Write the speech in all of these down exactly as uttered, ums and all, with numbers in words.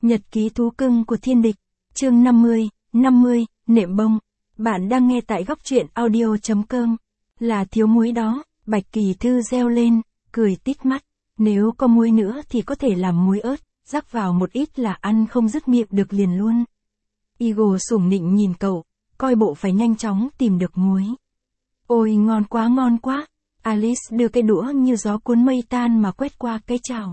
Nhật ký thú cưng của thiên địch, chương năm mươi, năm mươi, nệm bông. Bạn đang nghe tại góc truyện audio.com. Là thiếu muối đó, Bạch Kỳ Thư reo lên, cười tít mắt. Nếu có muối nữa thì có thể làm muối ớt, rắc vào một ít là ăn không dứt miệng được liền luôn. Eagle sủng nịnh nhìn cậu, coi bộ phải nhanh chóng tìm được muối. Ôi ngon quá ngon quá. Alice đưa cái đũa như gió cuốn mây tan mà quét qua cái chảo.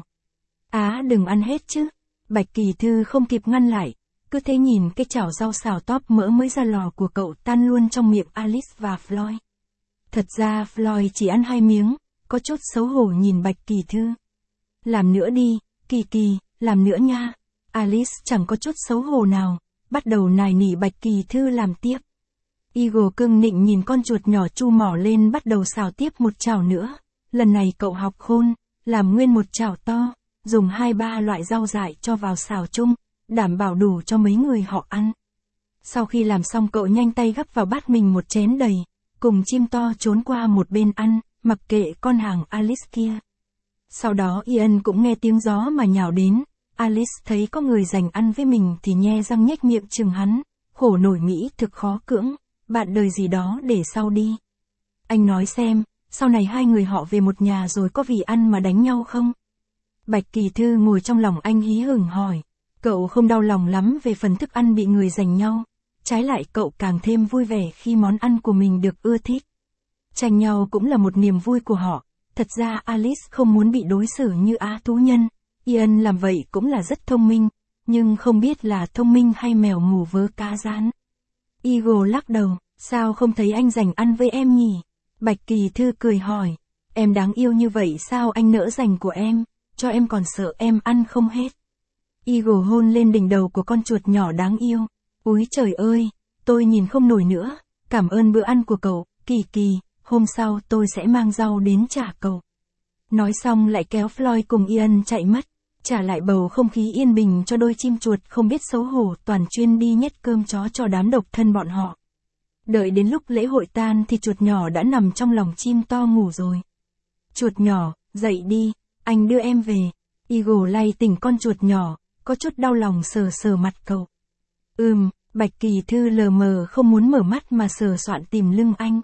Á đừng ăn hết chứ. Bạch Kỳ Thư không kịp ngăn lại, cứ thế nhìn cái chảo rau xào tóp mỡ mới ra lò của cậu tan luôn trong miệng Alice và Floyd. Thật ra Floyd chỉ ăn hai miếng, có chút xấu hổ nhìn Bạch Kỳ Thư. Làm nữa đi, Kỳ Kỳ, làm nữa nha. Alice chẳng có chút xấu hổ nào, bắt đầu nài nỉ Bạch Kỳ Thư làm tiếp. Eagle cưng nịnh nhìn con chuột nhỏ chu mỏ lên bắt đầu xào tiếp một chảo nữa. Lần này cậu học khôn, làm nguyên một chảo to, dùng hai ba loại rau dại cho vào xào chung, đảm bảo đủ cho mấy người họ ăn. Sau khi làm xong cậu nhanh tay gắp vào bát mình một chén đầy, cùng chim to trốn qua một bên ăn, mặc kệ con hàng Alice kia. Sau đó Ian cũng nghe tiếng gió mà nhào đến, Alice thấy có người giành ăn với mình thì nhe răng nhếch miệng chừng hắn, khổ nổi Mỹ thực khó cưỡng, bạn đời gì đó để sau đi. Anh nói xem, sau này hai người họ về một nhà rồi có vì ăn mà đánh nhau không? Bạch Kỳ Thư ngồi trong lòng anh hí hửng hỏi, cậu không đau lòng lắm về phần thức ăn bị người giành nhau, trái lại cậu càng thêm vui vẻ khi món ăn của mình được ưa thích. Tranh nhau cũng là một niềm vui của họ, thật ra Alice không muốn bị đối xử như á thú nhân, Ian làm vậy cũng là rất thông minh, nhưng không biết là thông minh hay mèo mù vớ cá rán. Eagle lắc đầu, sao không thấy anh giành ăn với em nhỉ? Bạch Kỳ Thư cười hỏi, em đáng yêu như vậy sao anh nỡ giành của em, cho em còn sợ em ăn không hết. Eagle hôn lên đỉnh đầu của con chuột nhỏ đáng yêu, úi trời ơi, tôi nhìn không nổi nữa, cảm ơn bữa ăn của cậu, Kỳ Kỳ, hôm sau tôi sẽ mang rau đến trả cậu. Nói xong lại kéo Floyd cùng Ian chạy mất, trả lại bầu không khí yên bình cho đôi chim chuột không biết xấu hổ toàn chuyên đi nhét cơm chó cho đám độc thân bọn họ. Đợi đến lúc lễ hội tan thì chuột nhỏ đã nằm trong lòng chim to ngủ rồi. Chuột nhỏ, dậy đi, anh đưa em về. Eagle lay tỉnh con chuột nhỏ, có chút đau lòng sờ sờ mặt cậu. Ừm, Bạch Kỳ Thư lờ mờ không muốn mở mắt mà sờ soạn tìm lưng anh.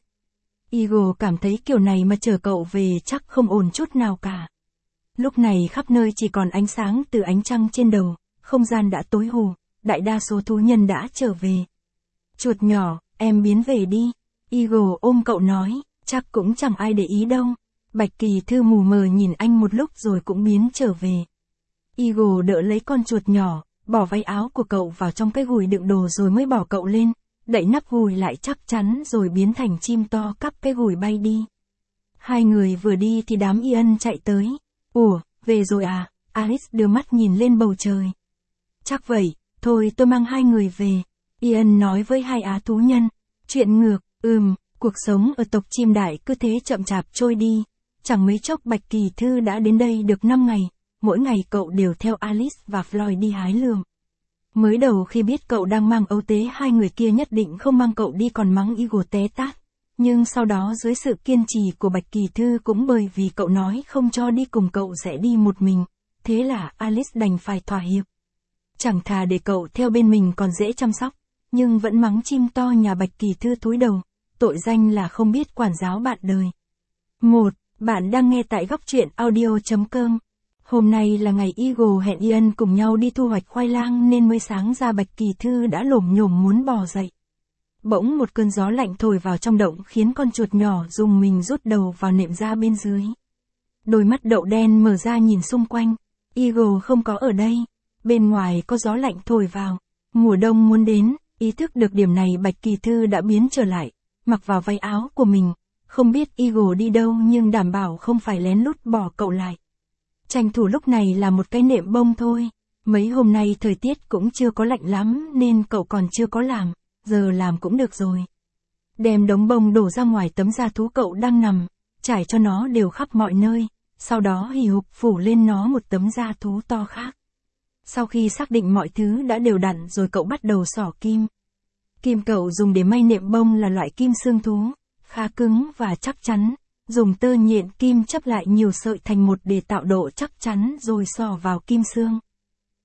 Eagle cảm thấy kiểu này mà chở cậu về chắc không ổn chút nào cả. Lúc này khắp nơi chỉ còn ánh sáng từ ánh trăng trên đầu, không gian đã tối hù, đại đa số thú nhân đã trở về. Chuột nhỏ, em biến về đi. Eagle ôm cậu nói, chắc cũng chẳng ai để ý đâu. Bạch Kỳ Thư mù mờ nhìn anh một lúc rồi cũng biến trở về. Eagle đỡ lấy con chuột nhỏ, bỏ váy áo của cậu vào trong cái gùi đựng đồ rồi mới bỏ cậu lên, đậy nắp gùi lại chắc chắn rồi biến thành chim to cắp cái gùi bay đi. Hai người vừa đi thì đám Ian chạy tới. Ủa, về rồi à? Alice đưa mắt nhìn lên bầu trời. Chắc vậy, thôi tôi mang hai người về. Ian nói với hai á thú nhân. Chuyện ngược, ừm, cuộc sống ở tộc chim đại cứ thế chậm chạp trôi đi. Chẳng mấy chốc Bạch Kỳ Thư đã đến đây được năm ngày, mỗi ngày cậu đều theo Alice và Floyd đi hái lượm. Mới đầu khi biết cậu đang mang ấu tế hai người kia nhất định không mang cậu đi còn mắng Eagle té tát. Nhưng sau đó dưới sự kiên trì của Bạch Kỳ Thư cũng bởi vì cậu nói không cho đi cùng cậu sẽ đi một mình, thế là Alice đành phải thỏa hiệp. Chẳng thà để cậu theo bên mình còn dễ chăm sóc, nhưng vẫn mắng chim to nhà Bạch Kỳ Thư cúi đầu, tội danh là không biết quản giáo bạn đời. một. Bạn đang nghe tại góc truyện audio.com. Hôm nay là ngày Eagle hẹn Ian cùng nhau đi thu hoạch khoai lang nên mới sáng ra Bạch Kỳ Thư đã lồm nhồm muốn bò dậy. Bỗng một cơn gió lạnh thổi vào trong động khiến con chuột nhỏ dùng mình rút đầu vào nệm ra bên dưới. Đôi mắt đậu đen mở ra nhìn xung quanh, Eagle không có ở đây, bên ngoài có gió lạnh thổi vào, mùa đông muốn đến, ý thức được điểm này Bạch Kỳ Thư đã biến trở lại, mặc vào váy áo của mình, không biết Eagle đi đâu nhưng đảm bảo không phải lén lút bỏ cậu lại. Tranh thủ lúc này là một cái nệm bông thôi, mấy hôm nay thời tiết cũng chưa có lạnh lắm nên cậu còn chưa có làm. Giờ làm cũng được rồi. Đem đống bông đổ ra ngoài tấm da thú cậu đang nằm, trải cho nó đều khắp mọi nơi, sau đó hì hục phủ lên nó một tấm da thú to khác. Sau khi xác định mọi thứ đã đều đặn rồi cậu bắt đầu xỏ kim. Kim cậu dùng để may nệm bông là loại kim xương thú, khá cứng và chắc chắn, dùng tơ nhện kim chấp lại nhiều sợi thành một để tạo độ chắc chắn rồi xỏ vào kim xương.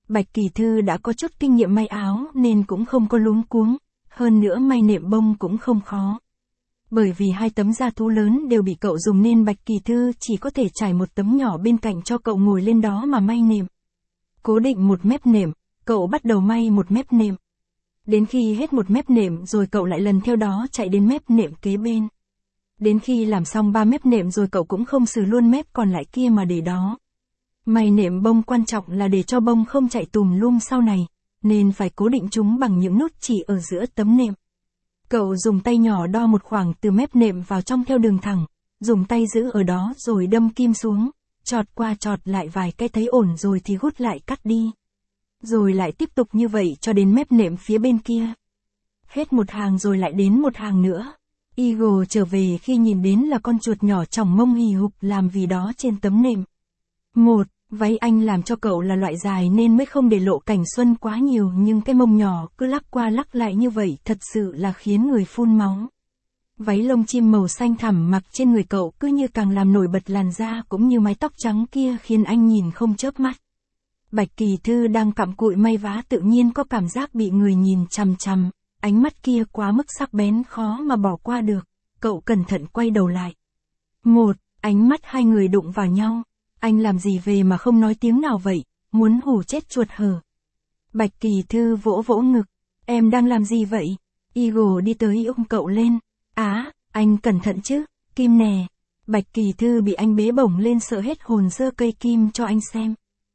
Bạch Kỳ Thư đã có chút kinh nghiệm may áo nên cũng không có luống cuống, hơn nữa may nệm bông cũng không khó. Bởi vì hai tấm da thú lớn đều bị cậu dùng nên Bạch Kỳ Thư chỉ có thể trải một tấm nhỏ bên cạnh cho cậu ngồi lên đó mà may nệm. Cố định một mép nệm, cậu bắt đầu may một mép nệm. Đến khi hết một mép nệm rồi cậu lại lần theo đó chạy đến mép nệm kế bên. Đến khi làm xong ba mép nệm rồi cậu cũng không sừ luôn mép còn lại kia mà để đó. May nệm bông quan trọng là để cho bông không chạy tùm lum sau này, nên phải cố định chúng bằng những nút chỉ ở giữa tấm nệm. Cậu dùng tay nhỏ đo một khoảng từ mép nệm vào trong theo đường thẳng, dùng tay giữ ở đó rồi đâm kim xuống, chọt qua chọt lại vài cái thấy ổn rồi thì hút lại cắt đi. Rồi lại tiếp tục như vậy cho đến mép nệm phía bên kia. Hết một hàng rồi lại đến một hàng nữa. Eagle trở về khi nhìn đến là con chuột nhỏ chỏng mông hì hục làm vì đó trên tấm nệm. Một, váy anh làm cho cậu là loại dài nên mới không để lộ cảnh xuân quá nhiều nhưng cái mông nhỏ cứ lắc qua lắc lại như vậy thật sự là khiến người phun máu. Váy lông chim màu xanh thẳm mặc trên người cậu cứ như càng làm nổi bật làn da cũng như mái tóc trắng kia khiến anh nhìn không chớp mắt. Bạch Kỳ Thư đang cặm cụi may vá tự nhiên có cảm giác bị người nhìn chằm chằm, ánh mắt kia quá mức sắc bén khó mà bỏ qua được, cậu cẩn thận quay đầu lại. Một, ánh mắt hai người đụng vào nhau, anh làm gì về mà không nói tiếng nào vậy, muốn hù chết chuột hở. Bạch Kỳ Thư vỗ vỗ ngực, em đang làm gì vậy? Eagle đi tới ôm cậu lên, á, anh cẩn thận chứ, kim nè. Bạch Kỳ Thư bị anh bế bổng lên sợ hết hồn giơ cây kim cho anh xem.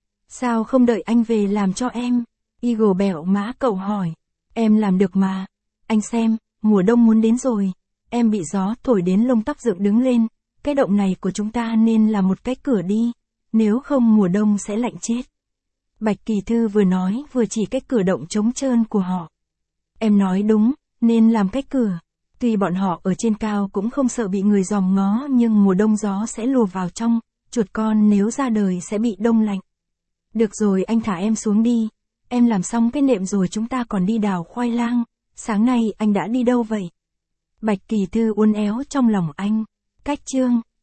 Sao không đợi anh về làm cho em? Eagle bẹo má cậu hỏi. Em làm được mà. Anh xem, mùa đông muốn đến rồi. Em bị gió thổi đến lông tóc dựng đứng lên. Cái động này của chúng ta nên là một cái cửa đi. Nếu không mùa đông sẽ lạnh chết. Bạch Kỳ Thư vừa nói vừa chỉ cái cửa động trống trơn của họ. Em nói đúng, nên làm cái cửa. Tuy bọn họ ở trên cao cũng không sợ bị người dòm ngó nhưng mùa đông gió sẽ lùa vào trong. Chuột con nếu ra đời sẽ bị đông lạnh. Được rồi anh thả em xuống đi, em làm xong cái nệm rồi chúng ta còn đi đào khoai lang, sáng nay anh đã đi đâu vậy? Bạch Kỳ Thư uốn éo trong lòng anh, cách chương.